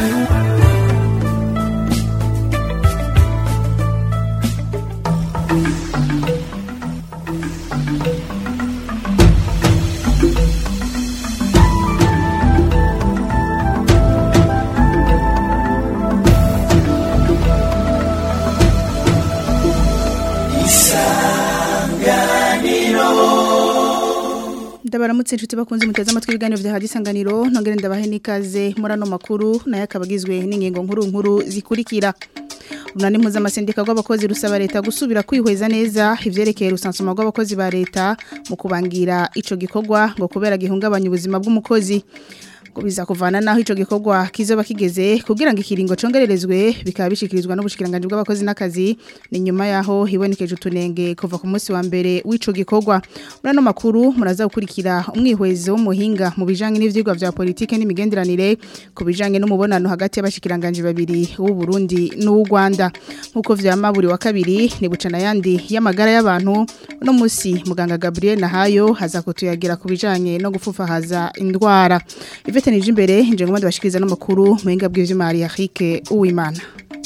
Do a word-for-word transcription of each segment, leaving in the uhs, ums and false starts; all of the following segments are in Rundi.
Ndabaramutse inshuti bakunze muteze amatwi ibiganiro vya hadisanganiro ntongere ndabahe nikaze murano makuru naye akabagizwe n'ingingo nkuru nkuru zikurikira. Runani mpuzamasendica rw'abakozi rusaba leta gusubira kwihweza neza ivyerekeye rusansuma rw'abakozi ba leta mu kubangira ico gikorwa ngo kubera gihungabanya ubuzima bw'umukozi. Biza kuvana naho ico gikorwa kizoba kigeze kugira ngo ikiringo congererezwe bikaba bishikirizwa n'ubushikiranganje bw'abakozi n'akazi ni nyuma yaho hibonekeje utunenge kuva ku munsi wa mbere w'ico gikorwa. Murano makuru muraza gukurikira umwihwezo w'umuhinga mu bijanye n'ivyigwa vya politike n'imigenderanire ku bijanye n'umubonano hagati y'abashikiranganje babiri w'u Burundi n'u Rwanda. Nkuko vyama buri wa kabiri ni bucana yandi y'amagara y'abantu no musi muganga Gabriel Nahayo haza kutuyagira ku bijanye no gufufahaza indwara. Ivete nije imbere nje ngomba bashikiriza n'amakuru muhinga bw'ivy'imari ya Rike Uwimana.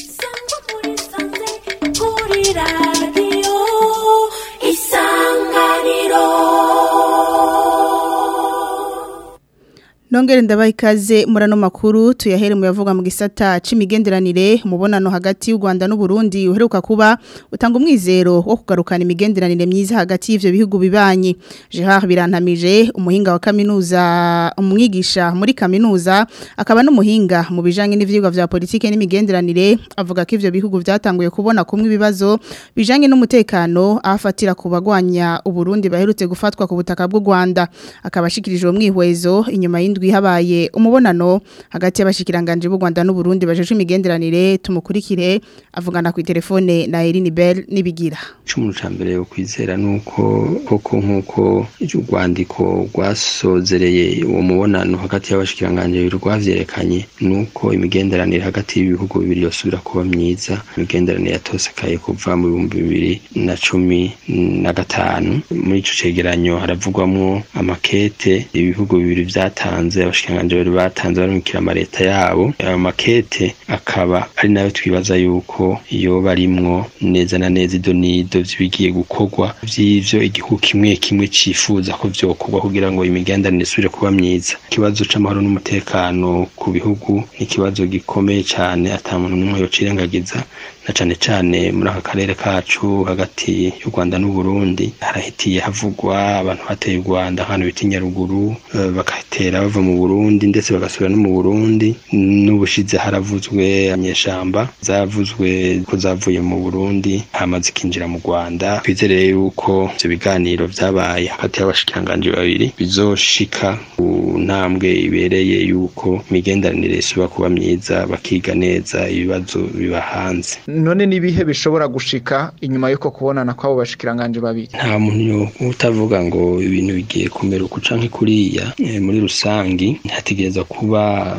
Nongere ndabaye ikaze murano makuru tuyahere mu yavuga mu gisata c'imigenderanire umubonano hagati y'u Rwanda n'u Burundi uheruka kuba utanga umwizero wo kugarukana imigenderanire myiza hagati y'ivyo bihugu bibanyi. Gerard Birantamije umuhinga wa kaminuza umwigisha muri kaminuza akaba n'umuhinga mu bijanye n'ivyigwa vya politike n'imigenderanire avuga ko ivyo bihugu vyatanguye kubona kumwe ibibazo bijanye n'umutekano afatira ku bagwanya u Burundi baherutse gufatwa ku butaka bw'u Rwanda akabashikirije umwihwezo inyuma y'indwi habaye umubonano hagati y'abashikiranganje b'u Rwanda n'u Burundi bajeje imigenderanire tumukurikire avugana ku telefone na Eline Bell nibigira. Cyumuntu cyambere yo kwizera nuko koko nkuko y'u Rwandiko rwasozereye uwo mubonano hagati y'abashikiranganje rwavyerekanye nuko imigenderanire hagati y'ibihugu bibiri yosubira kuba myiza. Imigenderanire yatosekaye kuva mu bihumbi bibiri na cumi na gatanu. Muri ico cegeranyo haravugwamwo amakete ibihugu bibiri vyatanze abashikiranganje bari batanze barumikira amareta yabo. Ayo makete akaba ari nayo twibaza yuko iyo barimwo neza na neza idonido bigiye gukorwa vy'ivyo igihugu kimwe kimwe cifuza ko vyokorwa kugira ngo imigenderanire isubire kuba myiza. Ikibazo c'amahoro n'umutekano ku bihugu ni ikibazo gikomeye cyane atamuntu n'umwe yocirengagiza na cane cane muri aka karere kacu hagati y'u Rwanda n'u Burundi harahitiye havugwa abantu bateye u Rwanda hano bitinya ruguru bakatera bava mu Burundi ndetse bagasubira no mu Burundi. N'ubushize haravuzwe amyeshamba zavuzwe ko zavuye mu Burundi hamaze kinjira mu Rwanda. Twizereye yuko ivyo biganiro vyabaye hagati y'abashikiranganje babiri bizoshika ku ntambwe ibereye yuko imigenderanire isubira kuba myiza bakiga neza ibibazo biba hanze. None nibihe bishobora gushika inyuma yuko kubonana kwabo bashikiranganje babiri? Nta muntu utavuga ngo ibintu bigiye kumera uko canke kuriya. E, muri rusangi hategereza kuba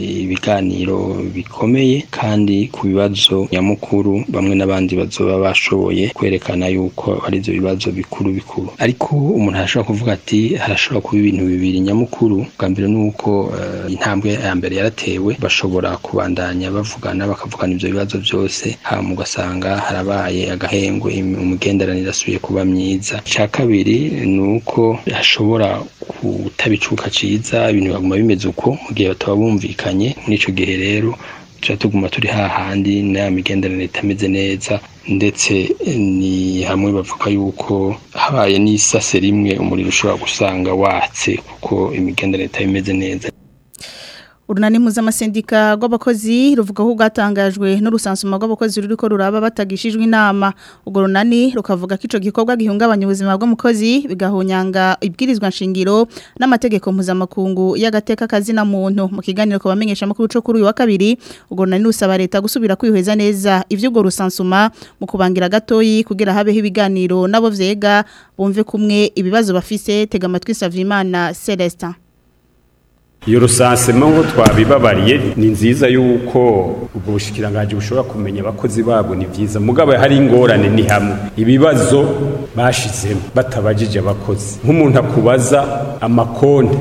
ibiganiro e, bikomeye kandi ku bibazo nyamukuru bamwe n'abandi bazoba bashoboye kwerekana yuko ari byo bibazo bikuru bikuru. Ariko umuntu arashobora kuvuga ati harashobora kuba ibintu bibiri nyamukuru. Bwa mbere nuko uh, intambwe ya mbere yaratewe bashobora kubandanya bavugana bakavugana ivyo bibazo byose hama ugasanga harabaye agahengwe umugenderanire asubiye kuba myiza. Ca kabiri nuko hashobora kutabicuka ciza ibintu baguma bimeze uko mu gihe bataba bumvikanye. Muri ico gihe rero tuba tuguma turi hahandi na migenderanire itameze neza ndetse ni hamwe bavuga yuko habaye n'isase rimwe umuriro ushobora gusanga watse kuko imigenderanire itameze neza. Urunani mpuzamasendica rw'abakozi ruvuga ko gatangajwe n'urusansuma rw'abakozi ruriko ruraba batagishijwe inama. Ubwo runani rukavuga ko ico gikorwa gihungabanya ubuzima bw'umukozi bigahonyanga ibwirizwa nshingiro n'amategeko mpuzamakungu y'agateka kazi na muntu. Mu kiganiro ko bamenyesha makuru cyo kuri uyu wa kabiri ubwo runani rusaba leta gusubira kwihweza neza ivyo ubwo rusansuma mu kubangira gatoyi kugira habeho ibiganiro nabo vyega bumve kumwe ibibazo bafise. Tega amatwi Savimana Celestin. Iyo rusansema ngo twabibabariye ni nziza yuko ubwo bushikiranganje bushobora kumenya abakozi babo ni vyiza mugabo hari ingorane ni hamwe ibibazo bashizemo batabajije abakozi nk'umuntu akubaza amakonde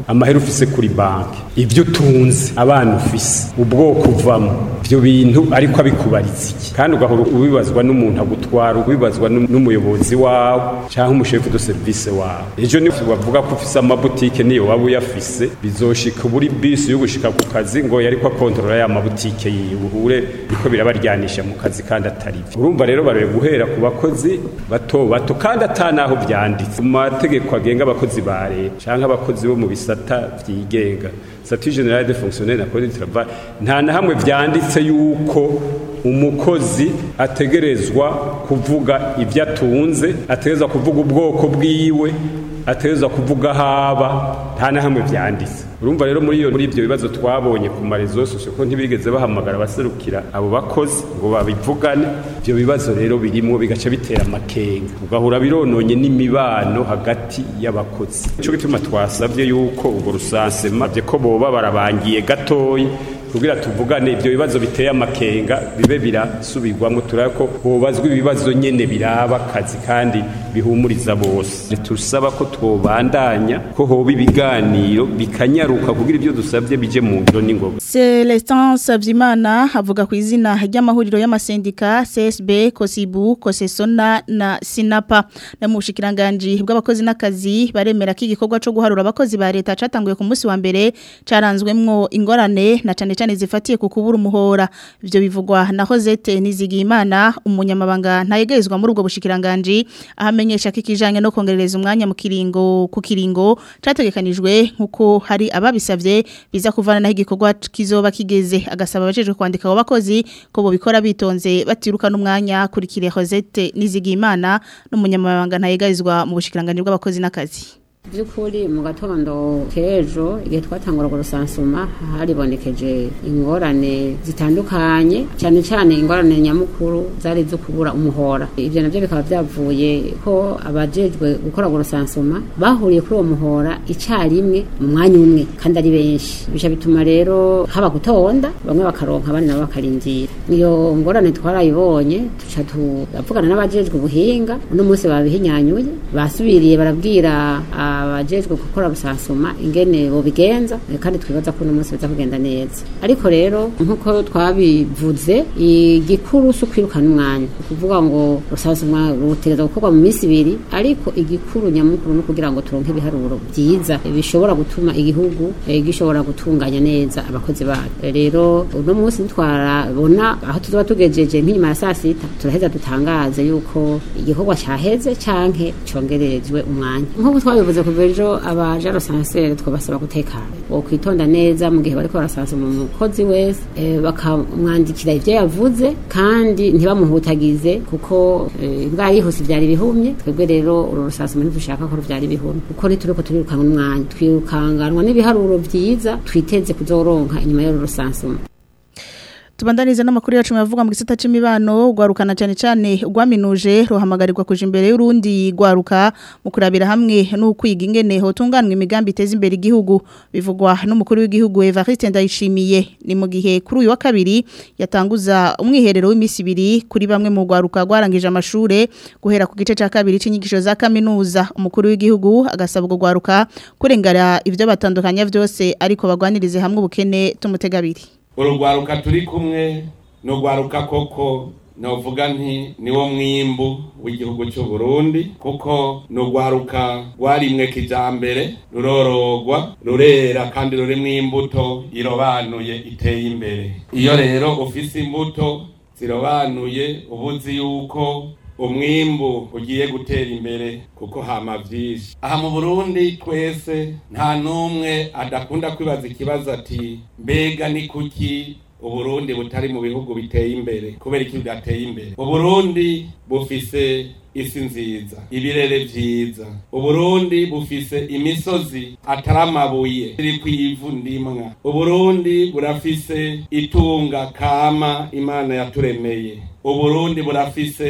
amahera ufise kuri banki, ivyo tunze, abana ufise, ubwoko uvamo, ivyo bintu ariko abikubaritse iki, kandi ugahora ubibazwa n'umuntu agutwara, ubibazwa n'umuyobozi wawe canke umushefu de service wawe. Ejo ni bavuga ko ufise amabutike niyo waba uyafise, bizoshika buri bisi yo gushika ku kazi ngo yariko akontrola ya mabutike yiwe biko birabaryanisha mu kazi kandi atari byo. Urumva rero bare guhera ku bakozi bato bato kandi atanaho byanditse mu mategeko agenga abakozi ba leta canke abakozi bo mu bisata vyigenga, statut général des fonctionnaires na code du travail, nta na hamwe vyanditse yuko umukozi ategerezwa kuvuga ivyo atunze, ategerezwa kuvuga ubwoko bwiwe, ategerezwa kuvuga haba, nta na hamwe vyanditse. Urumva rero muri iyo muri ivyo bibazo twabonye ku marezo sosio ko ntibigeze bahamagara baserukira abo bakozi ngo babivugane. Ivyo bibazo rero birimo bigaca bitera amakenga, ugahura birononye n'imibano hagati y'abakozi. Ico gituma twasavye yuko ubwo rusansema bye ko boba barabangiye gatoyi kugira tuvugane ivyo bibazo biteye amakenga bibe birasubirwamo, turako bobazwa ibibazo nyene biraba kazi kandi bihumuriza bose. Tusaba ko twobandanya ko hoba ibiganiro bikanyaruka kugira ivyo dusabye bije mu ngiro n'ingoga. Celestin Savyimana avuga ku izina ry'amahuriro y'amasendika C S B, Kosibu, Kosesona na Sinapa. Na mu bushikiranganje bw'abakozi n'akazi baremera ko igikorwa cyo guharura abakozi ba leta catanguye ku munsi wa mbere caranzwemwo ingorane na cane cyane zifatiye ku kubura umuhora. Ivyo bivugwa na Josette Nizigiyimana, umunyamabanga ntayegezwa muri ubwo bushikiranganje, ahamenyesha ko ikijanye no kongerereza umwanya mu kiringo ku kiringo categekanijwe nkuko hari ababisavye biza kuvana naho igikorwa kizoba kigeze. Agasaba abajejwe kwandika abo bakozi ko bo bikora bitonze batiruka n'umwanya. Kurikire Josette Nizigiyimana n'umunyamabanga ntayegezwa mu bushikiranganje bw'abakozi n'akazi. Byukuri mu gatondo kejo igihe twatangura gurusansuma haribonekeje ingorane zitandukanye, cyane cyane ingorane nyamukuru zari zo kubura umuhora. Ibyo navyo bikaba byavuye ko abajejwe gukora gurusansuma bahuriye kuri uwo muhora icyarimwe mu mwanya umwe kandi ari benshi, bisha bituma rero haba gutonda, bamwe bakaronka abandi nabo bakarindira. Iyo ngorane twarayibonye tuca tuvugana n'abajejwe ubuhinga, uno munsi babihinyanyuye, basubiriye barabwira abajejwe gukora busansuma ingene bo bigenza, kandi twibaza ko uno munsi biza kugenda neza. Ariko rero nkuko twabivuze, igikuru cyo kwirukana umwanya kuvuga ngo busansuma rutegeza gukorwa mu minsi ibiri, ariko igikuru nyamukuru no kugira ngo turonke ibiharuro byiza bishobora gutuma igihugu gishobora gutunganya neza abakozi bayo. Rero uno munsi twarabona aho tuzoba tugejeje nk'inyuma ya saa sita turaheza dutangaze yuko igikorwa cyaheze canke congererezwe umwanya. Nkuko twabivuze kuva ejo abaje rosansere twabasaba gutekana, wo kwitonda neza mu gihe bariko barasansuma umukozi wese, e, bakamwandikira ivyo yavuze kandi ntibamuhutagize kuko bwa yihuse byari bihumye. Twebwe rero uru rosansuma ntidushaka ko byari bihumye kuko nituriko turirukanwa umwanya, twirukanganwa n'ibiharuro byiza twiteze kuzoronka inyuma y'uru rosansuma. Tubandaniza n'amakuru yacu yavuga mu gisata c'imibano, gwarukana cyane cyane ugwaminuje rohamagarirwa kuja imbere y'urundi gwaruka mu kurabira hamwe no kwiga ingene hotunganwa imigambi iteza imbere igihugu. Bivugwa n'umukuru w'igihugu Evariste Ndayishimiye ni mu gihe kuri uyu wa kabiri yatanguza umwiherero w'imisi ibiri kuri bamwe mu gwaruka gwarangije amashure guhera ku gice ca kabiri c'inyigisho za kaminuza. Umukuru w'igihugu agasaba gwaruka kurengara ivyo batandukanya vyose ariko bagwanirize hamwe ubukene tumutegabiri. Urugwaruka turi kumwe no gwaruka koko novuga nti niwo mwimbu w'igihugu cy'u Burundi, kuko no gwaruka rwarimwe kijambere, rurorogwa, rurera kandi ruri mwimbuto irobanuye iteye imbere. Iyo rero ufise imbuto zirobanuye ubuzi yuko umwimbu ugiye gutera imbere kuko hama vyinshi. Aha mu Burundi twese nta numwe adakunda kwibaza ikibazo ati mbega ni kuki Uburundi butari mu bihugu biteye imbere, kubera iki bidateye imbere. Uburundi bufise isi nziza, ibirere vyiza. Uburundi bufise imisozi ataramabuye iri kwivu ndimwa. Uburundi burafise itunga kama Imana yaturemeye. Uburundi burafise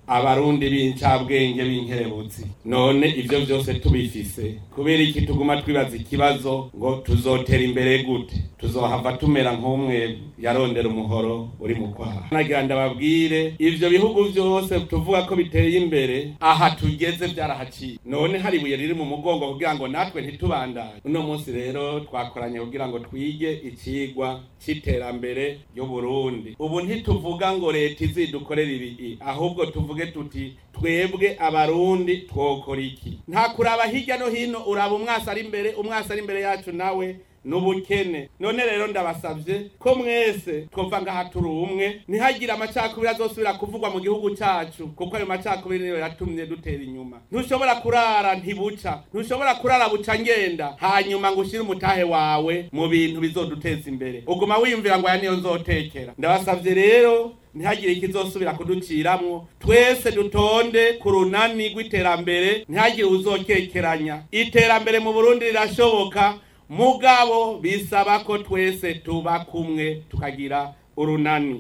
abarundi b'incabwenge b'inkerebutsi. None ivyo byose tubifise kubera iki tuguma twibaza ikibazo ngo tuzotera imbere gute, tuzohava tumera nk'umwe yarondera umuhoro uri mu kwaha. Nagira ndababwire ivyo bihugu byose tuvuga ko biteye imbere aha tugeze byarahaciye, none hari ibuye riri mu mugongo kugira ngo natwe ntitubandanye. Uno munsi rero twakoranye kugira ngo twige ikigwa cy'iterambere y'u Burundi. Ubu ntituvuga ngo leta izidukorera ibi, ahubwo tuvuge tuti twebwe abarundi twokora iki. Nta kuraba hirya no hino uraba umwasa ari imbere, umwasa ari imbere yacu nawe n'ubukene. None rero ndabasavye ko mwese twova ngaha turi umwe, ntihagira amacakubiri azosubira kuvugwa mu gihugu cyacu, kuko ayo macakubiri niyo yatumye dutera inyuma. Ntushobora kurara ntibuca, ntushobora kurara buca ngenda hanyuma ngo ushire umutahe wawe mu bintu bizoduteza imbere, uguma wiyumvira ngo aya niyo nzotekera. Ndabasavye rero ntihagire ikizosubira kuduciramwo, twese dutonde ku runani rw'iterambere, ntihagire uzokekeranya. Iterambere mu Burundi rirashoboka, mugabo bisaba ko twese tuba kumwe tukagira urunani.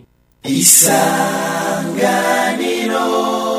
Isanganiro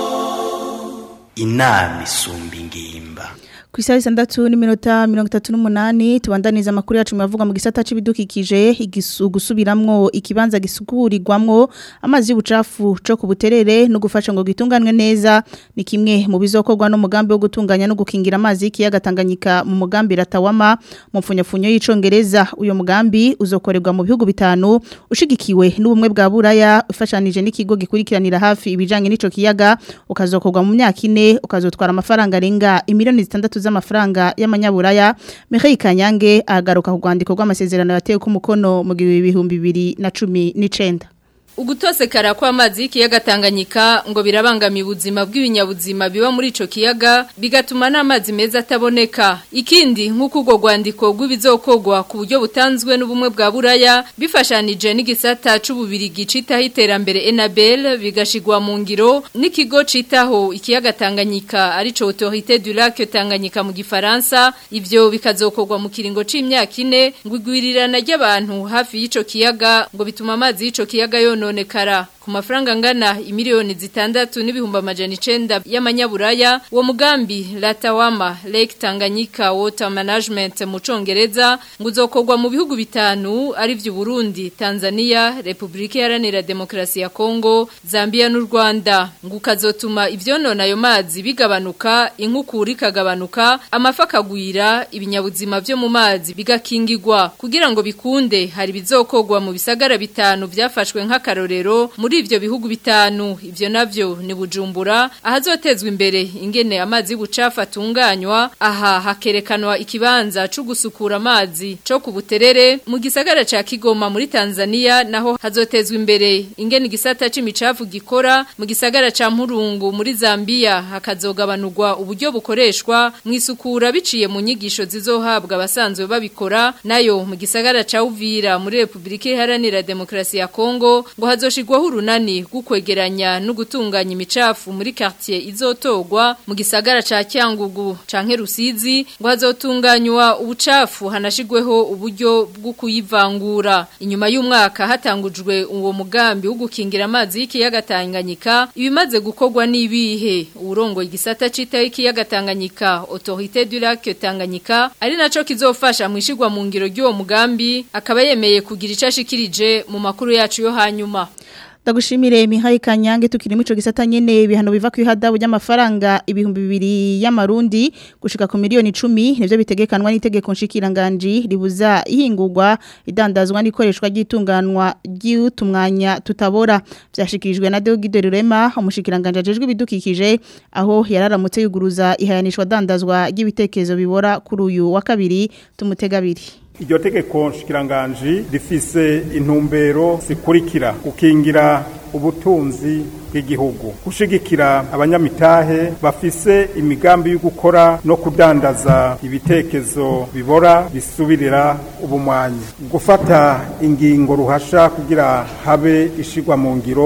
inama isumba ingimba. Ku isaha itandatu n'iminota mirongo itatu n'umunani tubandaniza amakuru yacu yavuga mu gisata c'ibidukikije, gusubiramwo ikibanza gisukurirwamwo amazi y'ubucafu cyo ku Buterere no gufasha ngo gitunganwe neza ni kimwe mu bizokorwa no mugambi wo gutunganya no gukingira amazi y'ikiyaga Tanganyika mu mugambi Ratawama mu mfunyafunyo y'icongereza. Uyo mugambi uzokorerwa mu bihugu bitanu ushigikiwe n'ubumwe bwa Buraya ufashanije n'ikigo gikurikiranira hafi ibijanye n'ico kiyaga, ukazokorwa mu myaka ine, ukazotwara amafaranga arenga imiliyoni zitandatu z'amafaranga y'amanyaburaya. Mireille Kanyange agaruka ku rwandiko rw'amasezerano yatewe ku mukono mu bihumbi bibiri na cumi n'icenda. Ugutosekara kw'amazi y'ikiyaga Tanganyika ngo birabangamiye ubuzima bw'ibinyabuzima biba muri ico kiyaga, bigatuma n'amazi meza ataboneka. Ikindi nk'uko urwo rwandiko rw'ibizokogwa ku buryo butanzwe n'ubumwe bwa Buraya bifashanije n'igisata c'ububirigi citaho iterambere Enabel, bigashigwa mu ngiro n'ikigo citaho ikiyaga Tanganyika arico Autorité du Lac Tanganyika mu gifaransa. Ivyo bikazokogwa mu kiringo c'imyaka ine, ngo igwirirana ry'abantu hafi y'ico kiyaga ngo bituma amazi y'ico kiyaga yono nonekara ku mafaranga ngana imiliyoni zitandatu n'ibihumbi amajana icenda y'amanyaburaya. Uwo mugambi Ratawama Lake Tanganyika Water Management mu Congereza ngo uzokorwa mu bihugu bitanu ari vyo Burundi, Tanzania, Republika Iharanira Demokarasi ya Kongo, Zambia n'u Rwanda. Ngo ukazotuma ivyonona ayo mazi bigabanuka, inkukura ikagabanuka, amafi akagwira, ibinyabuzima vyo mu mazi bigakingirwa. Kugira ngo bikunde hari bizokorwa mu bisagara bitanu vyafashwe nk'akarorero muri ivyo bihugu bitanu. Ivyo navyo ni Bujumbura ahazotezwa imbere ingene amazi y'ubucafu atunganywa, aha hakerekanwa ikibanza cyo gusukura amazi cyo ku Buterere. Mu gisagara ca Kigoma muri Tanzania naho hazotezwa imbere ingene igisata c'imicafu gikora. Mu gisagara ca Mpurungu muri Zambia hakazogabanurwa uburyo bukoreshwa mu isukura biciye mu nyigisho zizohabwa abasanzwe babikora. Nayo mu gisagara ca Uvira muri Republika Iharanira Demokarasi ya Kongo ngo hazoshigwaho urunani gukwegeranya no gutunganya imicafu muri quartier izotogwa. Mu gisagara ca Cyangugu canke Rusizi ngo hazotunganywa ubucafu hanashigweho uburyo bwo kuyivangura. Inyuma y'umwaka hatangujwe uwo mugambi wo gukingira amazi y'ikiyaga Tanganyika, ibimaze gukorwa nibihe. Urongo igisata citaho ikiyaga Tanganyika Autorité du Lac Tanganyika ari naco kizofasha mwishigwa mu ngiro ry'uwo mugambi, akaba yemeye kugira icashikirije mu makuru yacu yo hanyuma. Ndagushimire Mihaye Kanyange. Tukiri mu ico gisata nyene ibihano biva ku ihadabu y'amafaranga ibihumbi bibiri y'amarundi gushika ku miliyoni icumi nivyo bitegekanwa n'itegeko nshikiranganje ribuza ihingurwa idandazwa n'ikoreshwa ry'itunganwa ry'utumwanya tutabora. Vyashikirijwe na Deogide Rurema umushikiranganje ajejwe ibidukikije aho yararamutse yuguruza ihayanishwa dandazwa ry'ibitekerezo bibora kuri uyu wa kabiri. Tumutegabiri. Iryo tegeko nshikiranganje rifise intumbero zikurikira: gukingira ubutunzi bw'igihugu, gushigikira abanyamitahe bafise imigambi yo gukora no kudandaza ibitekerezo bibora bisubirira ubumwanyi, gufata ingingo ruhasha kugira habe ishigwa mu ngiro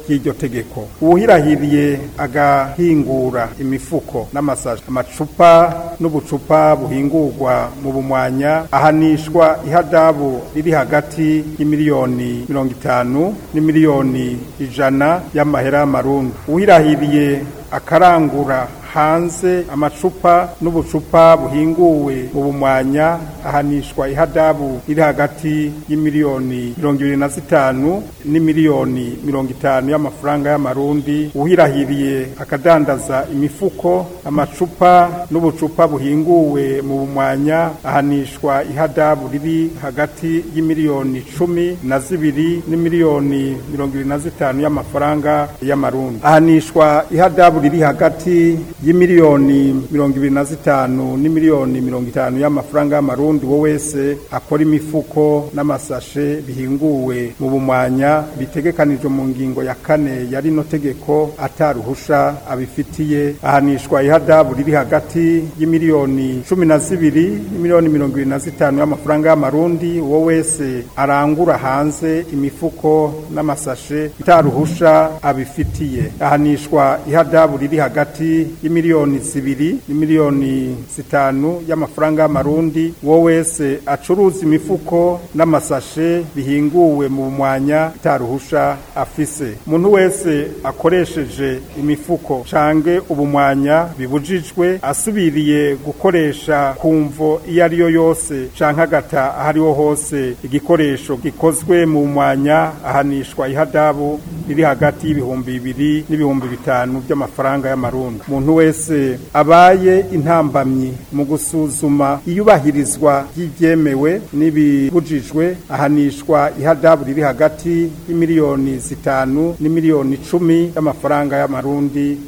ry'iryo tegeko. Uwuhirahiriye agahingura imifuko n'amasashi amacupa n'ubucupa buhingurwa mu bumwanya ahanishwa ihadabu riri hagati y'imiliyoni mirongo itanu n'imiliyoni ijana y'amahera y'amarundi. Uwirahiriye akarangura hanze amacupa n'ubucupa buhinguwe mu bumwanya ahanishwa ihadabu iri hagati y'imiliyoni mirongo ibiri na zitanu n'imiliyoni mirongo itanu y'amafaranga y'amarundi. Uhirahiriye akadandaza imifuko amacupa n'ubucupa buhinguwe mu bumwanya ahanishwa ihadabu riri hagati y'imiliyoni cumi na zibiri n'imiliyoni mirongo ibiri na zitanu y'amafaranga y'amarundi. Ahanishwa ihadabu riri hagati y'imiliyoni mirongo ibiri na zitanu n'imiliyoni mirongo itanu y'amafaranga y'amarundi wo wese akora imifuko n'amasashe bihinguwe mu bumwanya bitegekanijwe mu ngingo ya kane ya rino tegeko ataruhusha abifitiye. Ahanishwa ihadabu riri hagati y'imiliyoni cumi na zibiri n'imiliyoni mirongo ibiri na zitanu y'amafaranga y'amarundi wo wese arangura hanze imifuko n'amasashe ataruhusha abifitiye. Ahanishwa ihadabu riri hagati y'imiliyoni zibiri n'imiliyoni zitanu y'amafaranga y'amarundi wo wese acuruza imifuko n'amasashe bihinguwe mu mwanya taruhusha afise. Umuntu wese akoresheje imifuko canke ubumwanya bibujijwe asubiriye gukoresha kumvo iyo ari yo yose canke agata ahariho hose igikoresho gikozwe mu mwanya ahanishwa ihadabu riri hagati y'ibihumbi bibiri n'ibihumbi bitanu by'amafaranga y'amarundi. Umuntu wese abaye intambamyi mu gusuzuma iyubahirizwa y'ibyemewe n'ibibujijwe ahanishwa ihadabu riri hagati y'imiliyoni zitanu n'imiliyoni icumi y'amafaranga y'amarundi.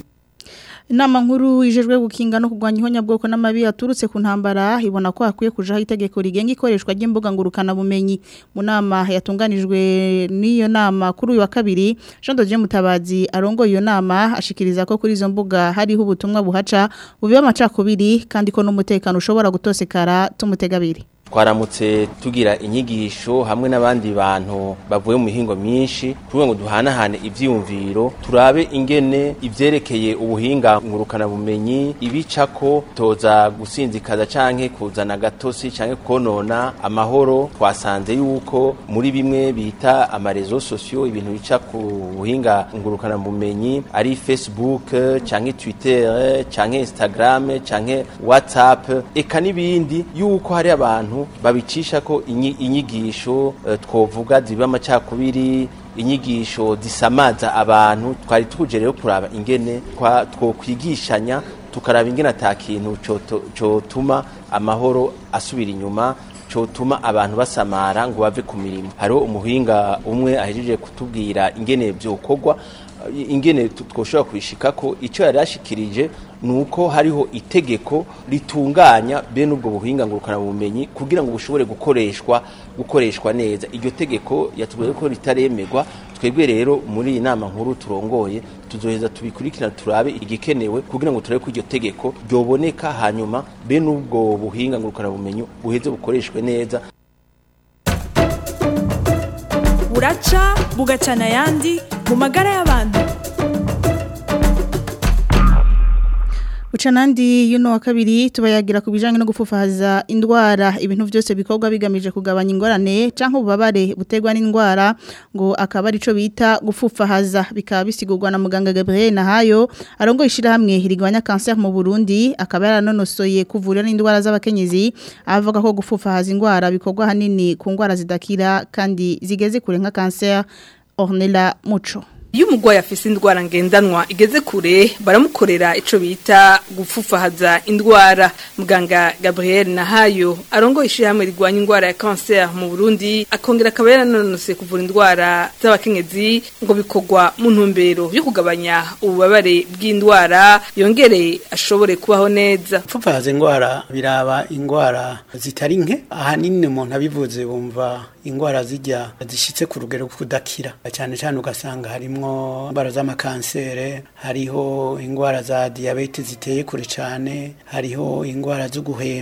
Inama nkuru ijejwe gukinga no kugwanya ihonyabwoko n'amabi aturutse ku ntambara ibona ko hakwiye kujaho itegeko rigenga ikoreshwa ry'imbuga ngurukana bumenyi. Mu nama yatunganijwe n'iyo nama kuri uyu wa kabiri, Jean de Dieu Mutabazi arongoye iyo nama ashikiriza ko kuri izo mbuga hariho ubutumwa buhaca bubiba amacakubiri kandi ko n'umutekano ushobora gutosekara tumutegabiri. Twaramutse tugira inyigisho hamwe n'abandi bantu bavuye mu mihingo myinshi kugira ngo duhanahane ivyiyumviro turabe ingene ivyerekeye ubuhinga ngurukana bumenyi ibicako toza gusinzikaza canke kuzana gatosi canke konona amahoro. Twasanze yuko muri bimwe bita amarezo sosio ibintu bica ku buhinga ngurukana bumenyi ari Facebook canke Twitter canke Instagram canke WhatsApp eka nibindi yuko hari abantu babicisha ko inyigisho uh, twovuga ziba amacakubiri inyigisho zisamaza abantu. Twari tuje rero kuraba ingene twokwigishanya tukaraba ingene atakintu cyo tuma amahoro asubira inyuma cotuma abantu basamara ngo bave ku mirimo. Hariho umuhinga umwe ahejeje kutubwira ingene byokorwa ingene twoshobora kwishika ko ico yarashikirije nuko hariho itegeko ritunganya bene ubwo buhinga ngurukana bumenyi kugira ngo bushobore gukoreshwa gukoreshwa neza. Iryo tegeko yatubwiye ko ritaremegwa. Twebwe rero muri inama nkuru turongoye tuzoheza tubikurikirana turabe igikenewe kugira ngo turebe ko iryo tegeko ryoboneka hanyuma bene ubwo buhinga ngurukana bumenyi buheze bukoreshwe neza. Buraca bugacana yandi mu magara y'abantu. Ucanandi yuno wa kabiri tubayagira ku bijanye no gufufaza indwara ibintu byose bikorwa bigamije kugabanya ingorane canke ububabare butegwa n'indwara ngo akaba ari co bita gufufahaza. Bikaba bisigurwa na muganga Gabriel Nahayo arongo ishira hamwe hirigwanya cancer mu Burundi akaba yaranonosoye kuvura n'indwara z'abakenyezi. Avuga ko gufufahaza indwara bikorwa hanini ku ndwara zidakira kandi zigeze kure nka cancer. Ornella Muco. Iyo umugwayi afise indwara ngendanwa igeze kure baramukorera ico bita gufufahaza indwara. Muganga Gabriel Nahayo arongo ishyirahamwe rigwanya indwara ya cancer mu Burundi akongera akaba yaranonose kuvura indwara z'abakenyezi ngo bikorwa mu ntumbero yo kugabanya ububabare bw'indwara yongere ashobore kubaho neza. Gufufahaza indwara biraba indwara zitari nke ahanini umuntu abivuze bumva indwara zijya zishitse ku rugero kudakira cyane cyane ugasanga harimo indwara z'amakansere, hariho indwara za diabete ziteye kure cyane, hariho indwara zo guhema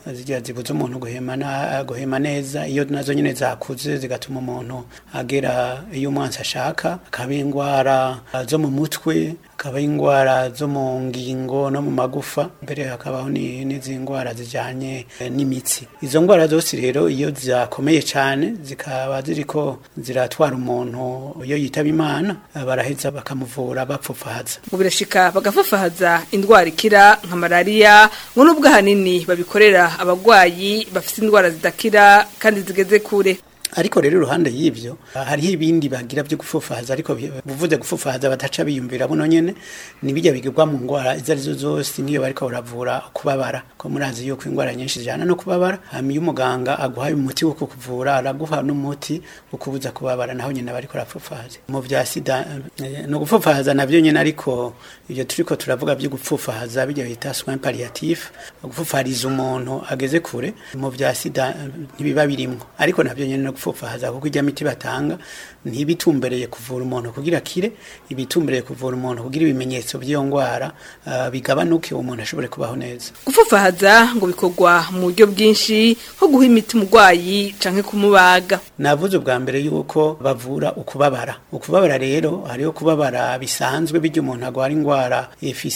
zijya zibuza umuntu guhema na guhema neza iyo nazo nyine zakuze zigatuma umuntu agera iyo umwansi ashaka akaba ingwara zo mu mutwe akaba ingwara zo mu ngingo no mu magufa mbere hakabaho n'izi ngwara zijanye n'imitsi izo ngwara zose rero iyo zakomeye cyane zikaba ziriko ziratwara umuntu iyo yitaba Imana baraheza bakamuvura bapfufahaza mu birashika bagafufahaza indwara ikira nka malaria ngo nubwo hanini babikorera abagwayi bafite indwara zidakira kandi zigeze kure ariko rero ruhande y'ivyo hariho ibindi bagira byo gufufahaza ariko buvuze gufufahaza bataca biyumvira buno nyene nibijya bigirwa mu ngwara izarizo zose ngiyo bariko baravura kubabara ko murazi yuko ingwara nyinshi zijana no kubabara hami y'umuganga aguhaye umuti wo kuvura araguha n'umuti wo kubuza kubabara naho nyene bariko rafufahaza mu vya sida no gufufahaza navyo nyene ariko ibyo turiko turavuga byo gufufahaza bijya bita soins palliatifs gufufariza umuntu ageze kure mu vya sida ntibiba birimwo ariko navyo nyene no gufufahaza kuko ijya miti batanga ntibitumbereye kuvura umuntu kugira kire ibitumbereye kuvura umuntu kugira ibimenyetso by'iyo ngwara uh, bigabanuke umuntu ashobore kubaho neza gufufahaza ngo bikorwa mu buryo bwinshi nko guha imiti umurwayi canke kumubaga navuze bwa mbere yuko bavura ukubabara ukubabara rero hariyo kubabara bisanzwe bijya umuntu agwara ingwara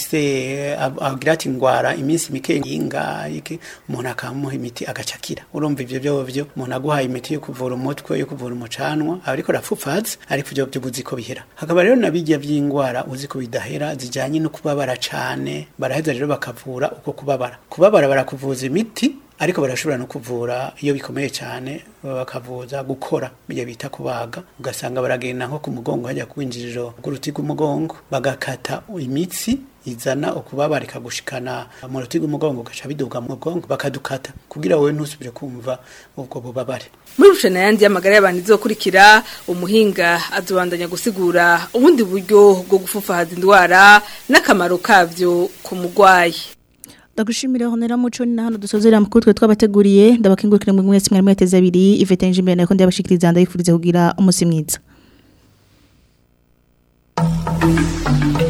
ifise agira ati ingwara iminsi mike yinga iki umuntu akamuha imiti agacakira urumva ivyo byo byo umuntu aguha imiti yo kuvura umutwe yo kuvura umucanwa ariko rafufaza ariko byo byo buzi ko bihera hakaba rero nabijya by'ingwara uzi ko bidahera zijanye no kubabara cane baraheza rero bakavura uko kubabara kubabara barakuvuza imiti ariko barashobora no kuvura iyo bikomeye cyane bakavuza gukora bijya bita kubaga ugasanga baragenda nko ku mugongo hajya kwinjiriro guruti rw'umugongo bagakata imitsi izana ukubabara ikagushikana mu ruti rw'umugongo gacha biduga mu mugongo bakadukata kugira wowe ntusubire kumva ubwo bubabare muri rushana yandi y'amagara y'abantu izokurikira umuhinga azobandanya gusigura ubundi buryo bwo gufufahaza indwara n'akamaro kavyo ku mugwayi Ndagushimira honera muco ni hano dusozera mu kutwe twabateguriye ndabakingurikira mu mwese mwari mweteza abiri Ivete Njimbere nako ndabashikiriza ndayifurize kugira umunsi mwiza.